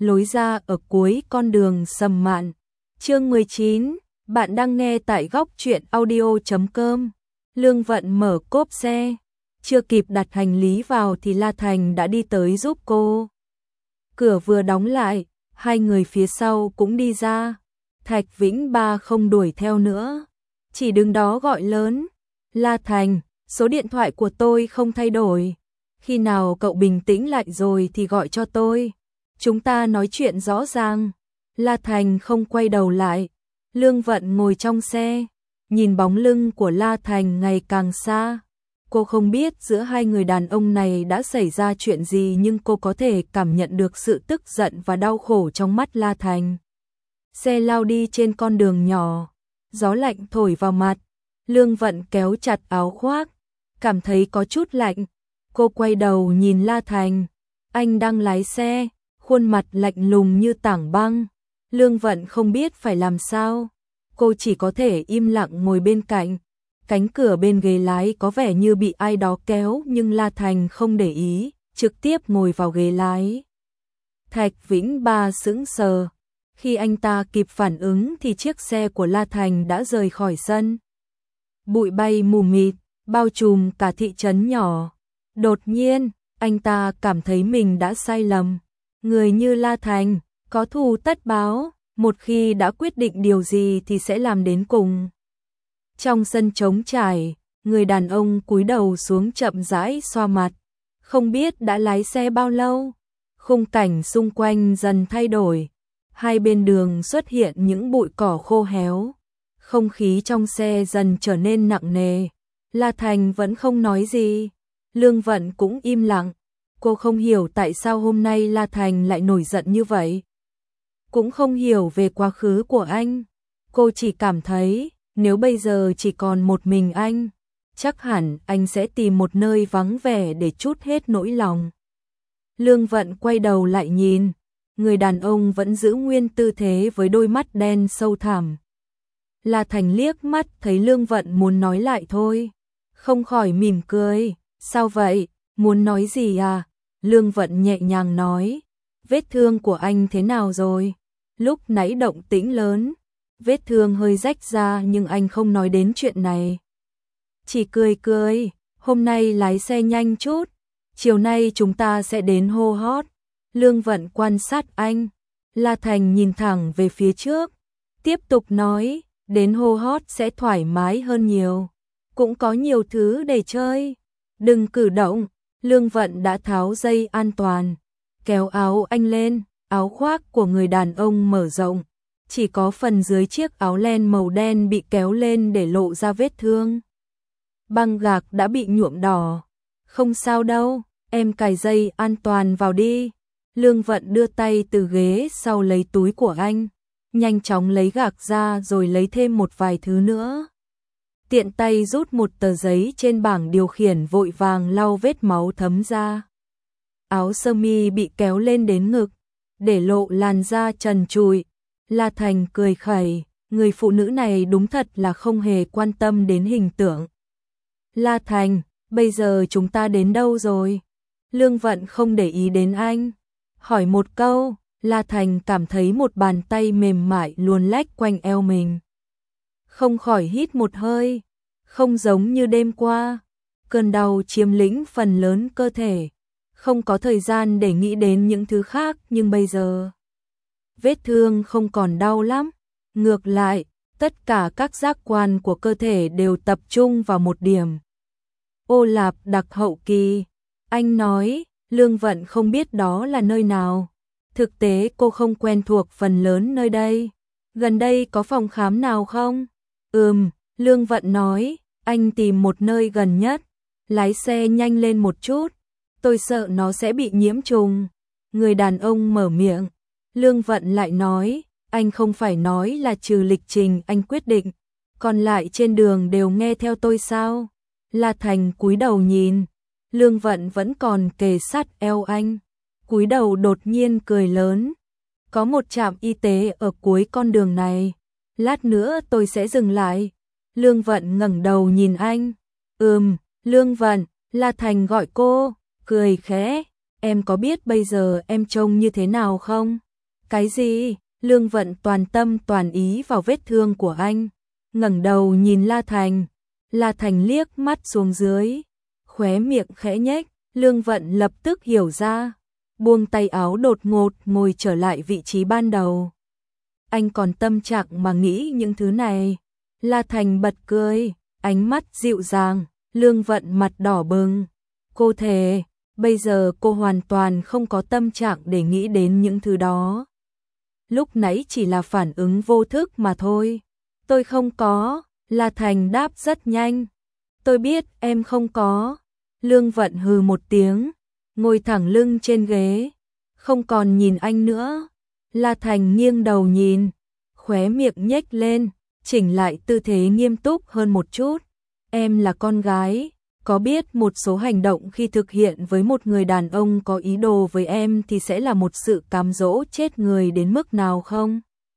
lối ra ở cuối con đường Sầm Mạn. Chương 19, bạn đang nghe tại góc truyện audio.com. Lương Vận mở cốp xe, chưa kịp đặt hành lý vào thì La Thành đã đi tới giúp cô. Cửa vừa đóng lại, hai người phía sau cũng đi ra. Thạch Vĩnh Ba không đuổi theo nữa, chỉ đứng đó gọi lớn, La Thành, số điện thoại của tôi không thay đổi. Khi nào cậu bình tĩnh lại rồi thì gọi cho tôi. Chúng ta nói chuyện rõ ràng. La Thành không quay đầu lại. Lương Vận ngồi trong xe, nhìn bóng lưng của La Thành ngày càng xa. Cô không biết giữa hai người đàn ông này đã xảy ra chuyện gì, nhưng cô có thể cảm nhận được sự tức giận và đau khổ trong mắt La Thành. Xe lao đi trên con đường nhỏ, gió lạnh thổi vào mặt. Lương Vận kéo chặt áo khoác, cảm thấy có chút lạnh. Cô quay đầu nhìn La Thành, anh đang lái xe, khuôn mặt lạnh lùng như tảng băng. Lương Vận không biết phải làm sao, cô chỉ có thể im lặng ngồi bên cạnh. Cánh cửa bên ghế lái có vẻ như bị ai đó kéo, nhưng La Thành không để ý, trực tiếp ngồi vào ghế lái. Thạch Vĩnh Ba sững sờ. Khi anh ta kịp phản ứng thì chiếc xe của La Thành đã rời khỏi sân. Bụi bay mù mịt, bao trùm cả thị trấn nhỏ. Đột nhiên, anh ta cảm thấy mình đã sai lầm. Người như La Thành, có thù tất báo, một khi đã quyết định điều gì thì sẽ làm đến cùng. Trong sân trống trải, người đàn ông cúi đầu xuống chậm rãi xoa mặt. Không biết đã lái xe bao lâu, khung cảnh xung quanh dần thay đổi. Hai bên đường xuất hiện những bụi cỏ khô héo. Không khí trong xe dần trở nên nặng nề. La Thành vẫn không nói gì. Lương Vận cũng im lặng. Cô không hiểu tại sao hôm nay La Thành lại nổi giận như vậy. Cũng không hiểu về quá khứ của anh. Cô chỉ cảm thấy, nếu bây giờ chỉ còn một mình anh, chắc hẳn anh sẽ tìm một nơi vắng vẻ để trút hết nỗi lòng. Lương Vận quay đầu lại nhìn. Người đàn ông vẫn giữ nguyên tư thế với đôi mắt đen sâu thẳm. La Thành liếc mắt thấy Lương Vận muốn nói lại thôi, không khỏi mỉm cười. Sao vậy, muốn nói gì à? Lương Vận nhẹ nhàng nói. Vết thương của anh thế nào rồi? Lúc nãy động tĩnh lớn, vết thương hơi rách ra nhưng anh không nói đến chuyện này. Chỉ cười cười, hôm nay lái xe nhanh chút, chiều nay chúng ta sẽ đến Hô Hót. Lương Vận quan sát anh. La Thành nhìn thẳng về phía trước, tiếp tục nói, đến Hô Hót sẽ thoải mái hơn nhiều, cũng có nhiều thứ để chơi. Đừng cử động. Lương Vận đã tháo dây an toàn, kéo áo anh lên. Áo khoác của người đàn ông mở rộng, chỉ có phần dưới chiếc áo len màu đen bị kéo lên để lộ ra vết thương. Băng gạc đã bị nhuộm đỏ. Không sao đâu, em cài dây an toàn vào đi. Lương Vận đưa tay từ ghế sau lấy túi của anh, nhanh chóng lấy gạc ra rồi lấy thêm một vài thứ nữa. Tiện tay rút một tờ giấy trên bảng điều khiển, vội vàng lau vết máu thấm ra. Áo sơ mi bị kéo lên đến ngực, để lộ làn da trần trụi. La Thành cười khẩy, người phụ nữ này đúng thật là không hề quan tâm đến hình tượng. La Thành, bây giờ chúng ta đến đâu rồi? Lương Vận không để ý đến anh, hỏi một câu. La Thành cảm thấy một bàn tay mềm mại luồn lách quanh eo mình. Không khỏi hít một hơi, không giống như đêm qua. Cơn đau chiếm lĩnh phần lớn cơ thể, không có thời gian để nghĩ đến những thứ khác, nhưng bây giờ vết thương không còn đau lắm. Ngược lại, tất cả các giác quan của cơ thể đều tập trung vào một điểm. Ô Lạp Đặc hậu kỳ. Anh nói. Lương Vận không biết đó là nơi nào. Thực tế cô không quen thuộc phần lớn nơi đây. Gần đây có phòng khám nào không? Lương Vận nói. Anh tìm một nơi gần nhất. Lái xe nhanh lên một chút, tôi sợ nó sẽ bị nhiễm trùng. Người đàn ông mở miệng. Lương Vận lại nói, anh không phải nói là trừ lịch trình anh quyết định, còn lại trên đường đều nghe theo tôi sao? La Thành cúi đầu nhìn, Lương Vận vẫn còn kề sát eo anh, cúi đầu đột nhiên cười lớn. Có một trạm y tế ở cuối con đường này, lát nữa tôi sẽ dừng lại. Lương Vận ngẩng đầu nhìn anh. Lương Vận, La Thành gọi cô, cười khẽ. Em có biết bây giờ em trông như thế nào không? Cái gì? Lương Vận toàn tâm toàn ý vào vết thương của anh, ngẩng đầu nhìn La Thành. La Thành liếc mắt xuống dưới, khóe miệng khẽ nhếch, Lương Vận lập tức hiểu ra, buông tay áo đột ngột ngồi trở lại vị trí ban đầu. Anh còn tâm trạng mà nghĩ những thứ này. La Thành bật cười, ánh mắt dịu dàng, Lương Vận mặt đỏ bừng. Cô thề, bây giờ cô hoàn toàn không có tâm trạng để nghĩ đến những thứ đó. Lúc nãy chỉ là phản ứng vô thức mà thôi. Tôi không có, La Thành đáp rất nhanh. Tôi biết em không có. Lương Vận hừ một tiếng, ngồi thẳng lưng trên ghế, không còn nhìn anh nữa. La Thành nghiêng đầu nhìn, khóe miệng nhếch lên, chỉnh lại tư thế nghiêm túc hơn một chút. Em là con gái, có biết một số hành động khi thực hiện với một người đàn ông có ý đồ với em thì sẽ là một sự cám dỗ chết người đến mức nào không?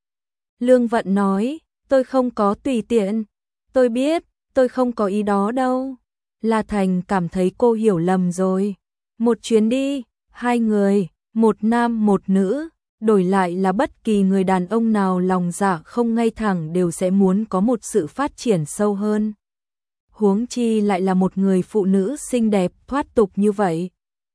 Lương Vận nói, tôi không có tùy tiện. Tôi biết, tôi không có ý đó đâu. La Thành cảm thấy cô hiểu lầm rồi. Một chuyến đi, hai người, một nam một nữ, đổi lại là bất kỳ người đàn ông nào lòng dạ không ngay thẳng đều sẽ muốn có một sự phát triển sâu hơn. Huống chi lại là một người phụ nữ xinh đẹp thoát tục như vậy.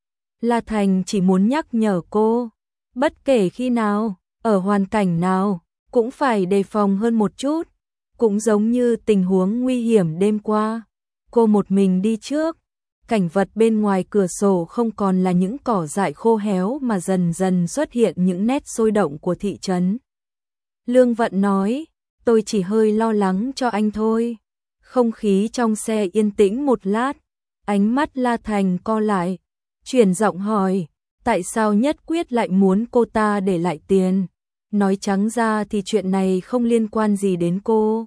La Thành chỉ muốn nhắc nhở cô, bất kể khi nào, ở hoàn cảnh nào, cũng phải đề phòng hơn một chút. Cũng giống như tình huống nguy hiểm đêm qua, cô một mình đi trước, cảnh vật bên ngoài cửa sổ không còn là những cỏ dại khô héo mà dần dần xuất hiện những nét sôi động của thị trấn. Lương Vận nói, tôi chỉ hơi lo lắng cho anh thôi. Không khí trong xe yên tĩnh một lát, ánh mắt La Thành co lại, chuyển giọng hỏi, tại sao nhất quyết lại muốn cô ta để lại tiền? Nói trắng ra thì chuyện này không liên quan gì đến cô.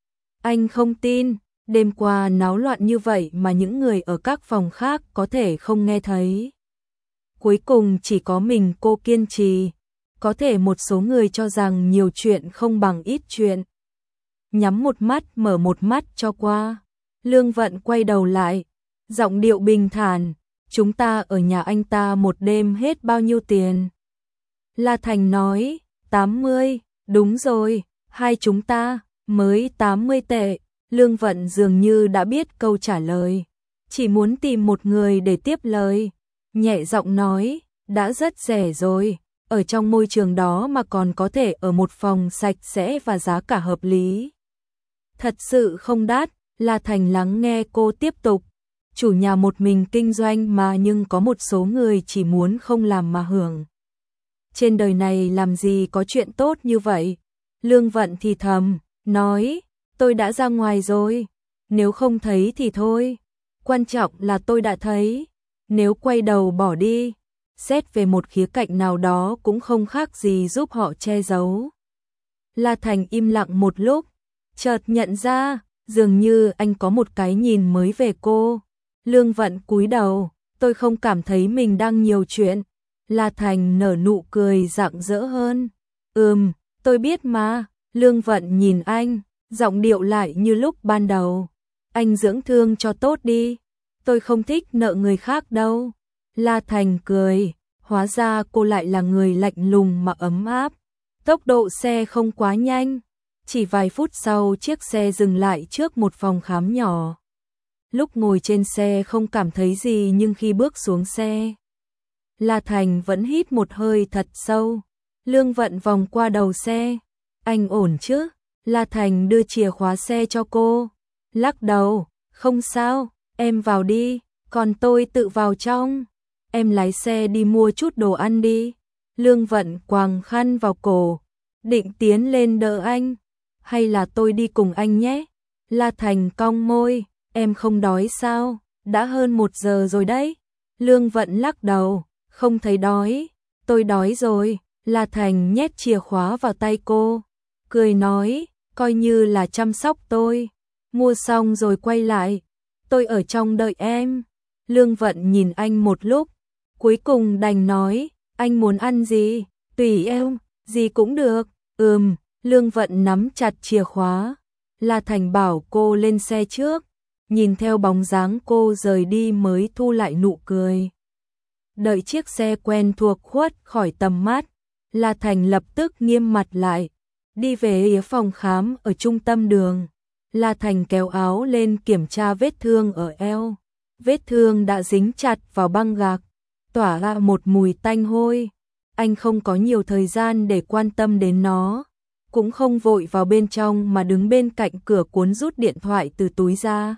Anh không tin, đêm qua náo loạn như vậy mà những người ở các phòng khác có thể không nghe thấy. Cuối cùng chỉ có mình cô kiên trì, có thể một số người cho rằng nhiều chuyện không bằng ít chuyện. Nhắm một mắt mở một mắt cho qua. Lương Vận quay đầu lại, giọng điệu bình thản, chúng ta ở nhà anh ta một đêm hết bao nhiêu tiền? La Thành nói, 80, đúng rồi, hai chúng ta, mới 80 tệ. Lương Vận dường như đã biết câu trả lời, chỉ muốn tìm một người để tiếp lời, nhẹ giọng nói, đã rất rẻ rồi, ở trong môi trường đó mà còn có thể ở một phòng sạch sẽ và giá cả hợp lý. Thật sự không đắt. La Thành lắng nghe cô tiếp tục, chủ nhà một mình kinh doanh mà nhưng có một số người chỉ muốn không làm mà hưởng. Trên đời này làm gì có chuyện tốt như vậy? Lương Vận thì thầm, nói, tôi đã ra ngoài rồi, nếu không thấy thì thôi, quan trọng là tôi đã thấy, nếu quay đầu bỏ đi, xét về một khía cạnh nào đó cũng không khác gì giúp họ che giấu. La Thành im lặng một lúc, chợt nhận ra, dường như anh có một cái nhìn mới về cô. Lương Vận cúi đầu, tôi không cảm thấy mình đang nhiều chuyện. La Thành nở nụ cười rạng rỡ hơn. Tôi biết mà. Lương Vận nhìn anh, giọng điệu lại như lúc ban đầu. Anh dưỡng thương cho tốt đi. Tôi không thích nợ người khác đâu. La Thành cười, hóa ra cô lại là người lạnh lùng mà ấm áp. Tốc độ xe không quá nhanh. Chỉ vài phút sau chiếc xe dừng lại trước một phòng khám nhỏ. Lúc ngồi trên xe không cảm thấy gì nhưng khi bước xuống xe, La Thành vẫn hít một hơi thật sâu. Lương Vận vòng qua đầu xe. Anh ổn chứ? La Thành đưa chìa khóa xe cho cô. Lắc đầu, không sao, em vào đi, còn tôi tự vào trong. Em lái xe đi mua chút đồ ăn đi. Lương Vận quàng khăn vào cổ, định tiến lên đỡ anh. Hay là tôi đi cùng anh nhé? La Thành cong môi, em không đói sao? Đã hơn 1 giờ rồi đấy. Lương Vận lắc đầu, không thấy đói. Tôi đói rồi. La Thành nhét chìa khóa vào tay cô, cười nói, coi như là chăm sóc tôi. Mua xong rồi quay lại, tôi ở trong đợi em. Lương Vận nhìn anh một lúc, cuối cùng đành nói, anh muốn ăn gì? Tùy em, gì cũng được. Lương Vận nắm chặt chìa khóa. La Thành bảo cô lên xe trước, nhìn theo bóng dáng cô rời đi mới thu lại nụ cười. Đợi chiếc xe quen thuộc khuất khỏi tầm mắt, La Thành lập tức nghiêm mặt lại, đi về phía phòng khám ở trung tâm đường. La Thành kéo áo lên kiểm tra vết thương ở eo. Vết thương đã dính chặt vào băng gạc, tỏa ra một mùi tanh hôi. Anh không có nhiều thời gian để quan tâm đến nó, cũng không vội vào bên trong mà đứng bên cạnh cửa cuốn rút điện thoại từ túi ra.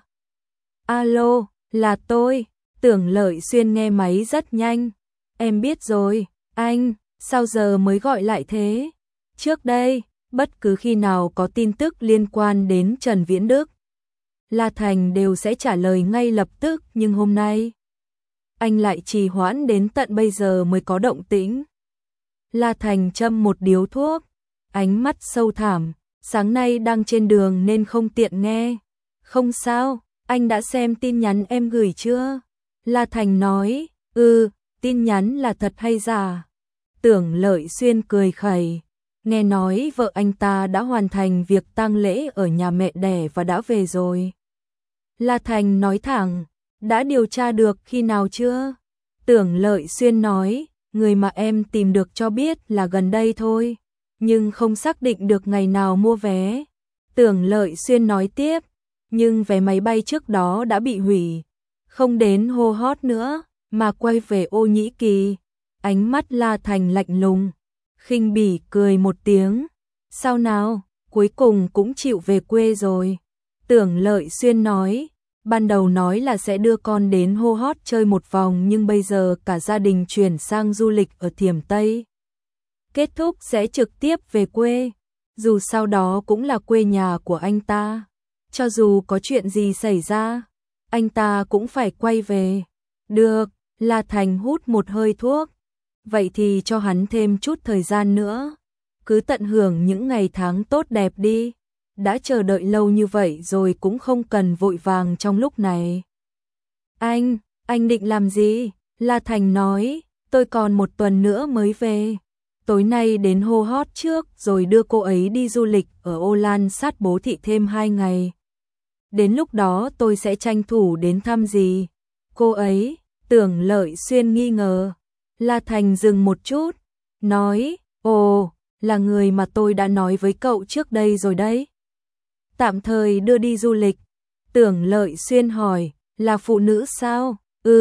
Alo, là tôi. Tưởng Lợi Xuyên nghe máy rất nhanh. Em biết rồi, anh, sao giờ mới gọi lại thế? Trước đây, bất cứ khi nào có tin tức liên quan đến Trần Viễn Đức, La Thành đều sẽ trả lời ngay lập tức, nhưng hôm nay anh lại trì hoãn đến tận bây giờ mới có động tĩnh. La Thành châm một điếu thuốc, ánh mắt sâu thẳm, sáng nay đang trên đường nên không tiện nghe. Không sao, anh đã xem tin nhắn em gửi chưa? La Thành nói, tin nhắn là thật hay giả? Tưởng Lợi Xuyên cười khẩy, nghe nói vợ anh ta đã hoàn thành việc tang lễ ở nhà mẹ đẻ và đã về rồi. La Thành nói thẳng, đã điều tra được khi nào chưa? Tưởng Lợi Xuyên nói, người mà em tìm được cho biết là gần đây thôi, nhưng không xác định được ngày nào mua vé. Tưởng Lợi Xuyên nói tiếp, nhưng vé máy bay trước đó đã bị hủy, không đến Hô Hót nữa, mà quay về Ô Nhĩ Kỳ. Ánh mắt La Thành lạnh lùng, khinh bỉ cười một tiếng. Sao nào, cuối cùng cũng chịu về quê rồi. Tưởng Lợi Xuyên nói, ban đầu nói là sẽ đưa con đến Hô Hót chơi một vòng nhưng bây giờ cả gia đình chuyển sang du lịch ở Thiểm Tây. Kết thúc sẽ trực tiếp về quê, dù sau đó cũng là quê nhà của anh ta. Cho dù có chuyện gì xảy ra, anh ta cũng phải quay về. Được, La Thành hút một hơi thuốc. Vậy thì cho hắn thêm chút thời gian nữa. Cứ tận hưởng những ngày tháng tốt đẹp đi. Đã chờ đợi lâu như vậy rồi cũng không cần vội vàng trong lúc này. Anh định làm gì? La Thành nói, tôi còn một tuần nữa mới về. Tối nay đến Hô Hót trước rồi đưa cô ấy đi du lịch ở Ô Lan sát bố thị thêm 2 ngày. Đến lúc đó tôi sẽ tranh thủ đến thăm gì? Cô ấy, Tưởng Lợi Xuyên nghi ngờ. La Thành dừng một chút, nói, ồ, là người mà tôi đã nói với cậu trước đây rồi đấy. Tạm thời đưa đi du lịch. Tưởng Lợi Xuyên hỏi, là phụ nữ sao?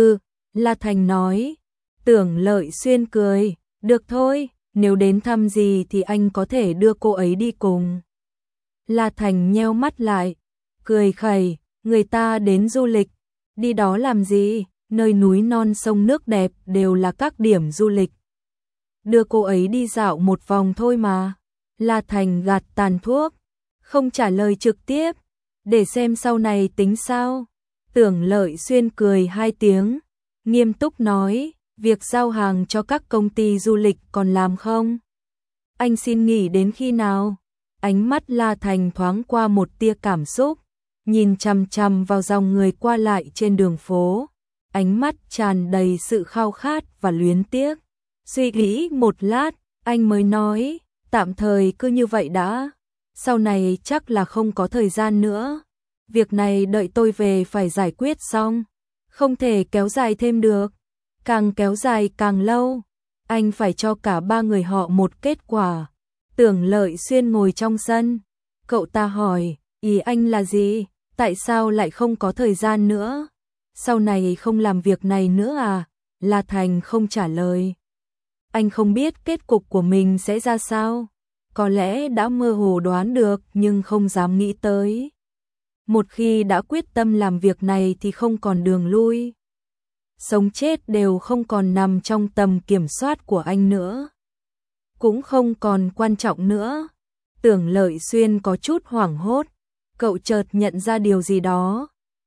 La Thành nói. Tưởng Lợi Xuyên cười, được thôi, nếu đến thăm gì thì anh có thể đưa cô ấy đi cùng. La Thành nheo mắt lại, cười khẩy, người ta đến du lịch, đi đó làm gì? Nơi núi non sông nước đẹp đều là các điểm du lịch. Đưa cô ấy đi dạo một vòng thôi mà. La Thành gạt tàn thuốc, không trả lời trực tiếp, để xem sau này tính sao. Tưởng Lợi Xuyên cười 2 tiếng, nghiêm túc nói, việc giao hàng cho các công ty du lịch còn làm không? Anh xin nghỉ đến khi nào? Ánh mắt La Thành thoáng qua một tia cảm xúc, nhìn chằm chằm vào dòng người qua lại trên đường phố. Ánh mắt tràn đầy sự khao khát và luyến tiếc. Suy nghĩ một lát, anh mới nói, tạm thời cứ như vậy đã. Sau này chắc là không có thời gian nữa. Việc này đợi tôi về phải giải quyết xong. Không thể kéo dài thêm được. Càng kéo dài càng lâu. Anh phải cho cả 3 người họ một kết quả. Tưởng Lợi Xuyên ngồi trong sân. Cậu ta hỏi, ý anh là gì? Tại sao lại không có thời gian nữa? Sau này không làm việc này nữa à? La Thành không trả lời. Anh không biết kết cục của mình sẽ ra sao. Có lẽ đã mơ hồ đoán được nhưng không dám nghĩ tới. Một khi đã quyết tâm làm việc này thì không còn đường lui. Sống chết đều không còn nằm trong tầm kiểm soát của anh nữa. Cũng không còn quan trọng nữa. Tưởng Lợi Xuyên có chút hoảng hốt. Cậu chợt nhận ra điều gì đó.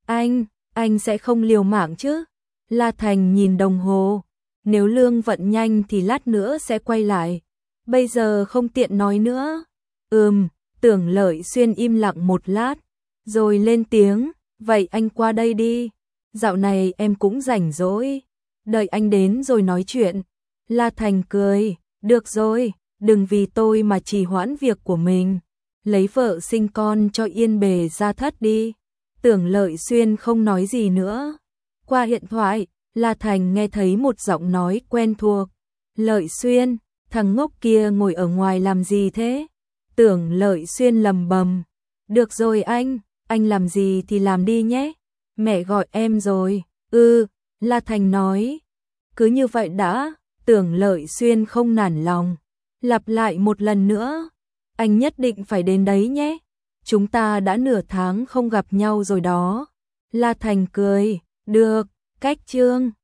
Anh sẽ không liều mạng chứ? La Thành nhìn đồng hồ. Nếu Lương Vận nhanh thì lát nữa sẽ quay lại. Bây giờ không tiện nói nữa. Tưởng Lợi Xuyên im lặng một lát. Rồi lên tiếng. Vậy anh qua đây đi. Dạo này em cũng rảnh rỗi. Đợi anh đến rồi nói chuyện. La Thành cười. Được rồi, đừng vì tôi mà trì hoãn việc của mình. Lấy vợ sinh con cho yên bề gia thất đi. Tưởng Lợi Xuyên không nói gì nữa. Qua điện thoại, La Thành nghe thấy một giọng nói quen thuộc. Lợi Xuyên, thằng ngốc kia ngồi ở ngoài làm gì thế? Tưởng Lợi Xuyên lầm bầm. Được rồi anh làm gì thì làm đi nhé. Mẹ gọi em rồi. La Thành nói. Cứ như vậy đã, Tưởng Lợi Xuyên không nản lòng. Lặp lại một lần nữa. Anh nhất định phải đến đấy nhé. Chúng ta đã nửa tháng không gặp nhau rồi đó. La Thành cười. Được, cách chương.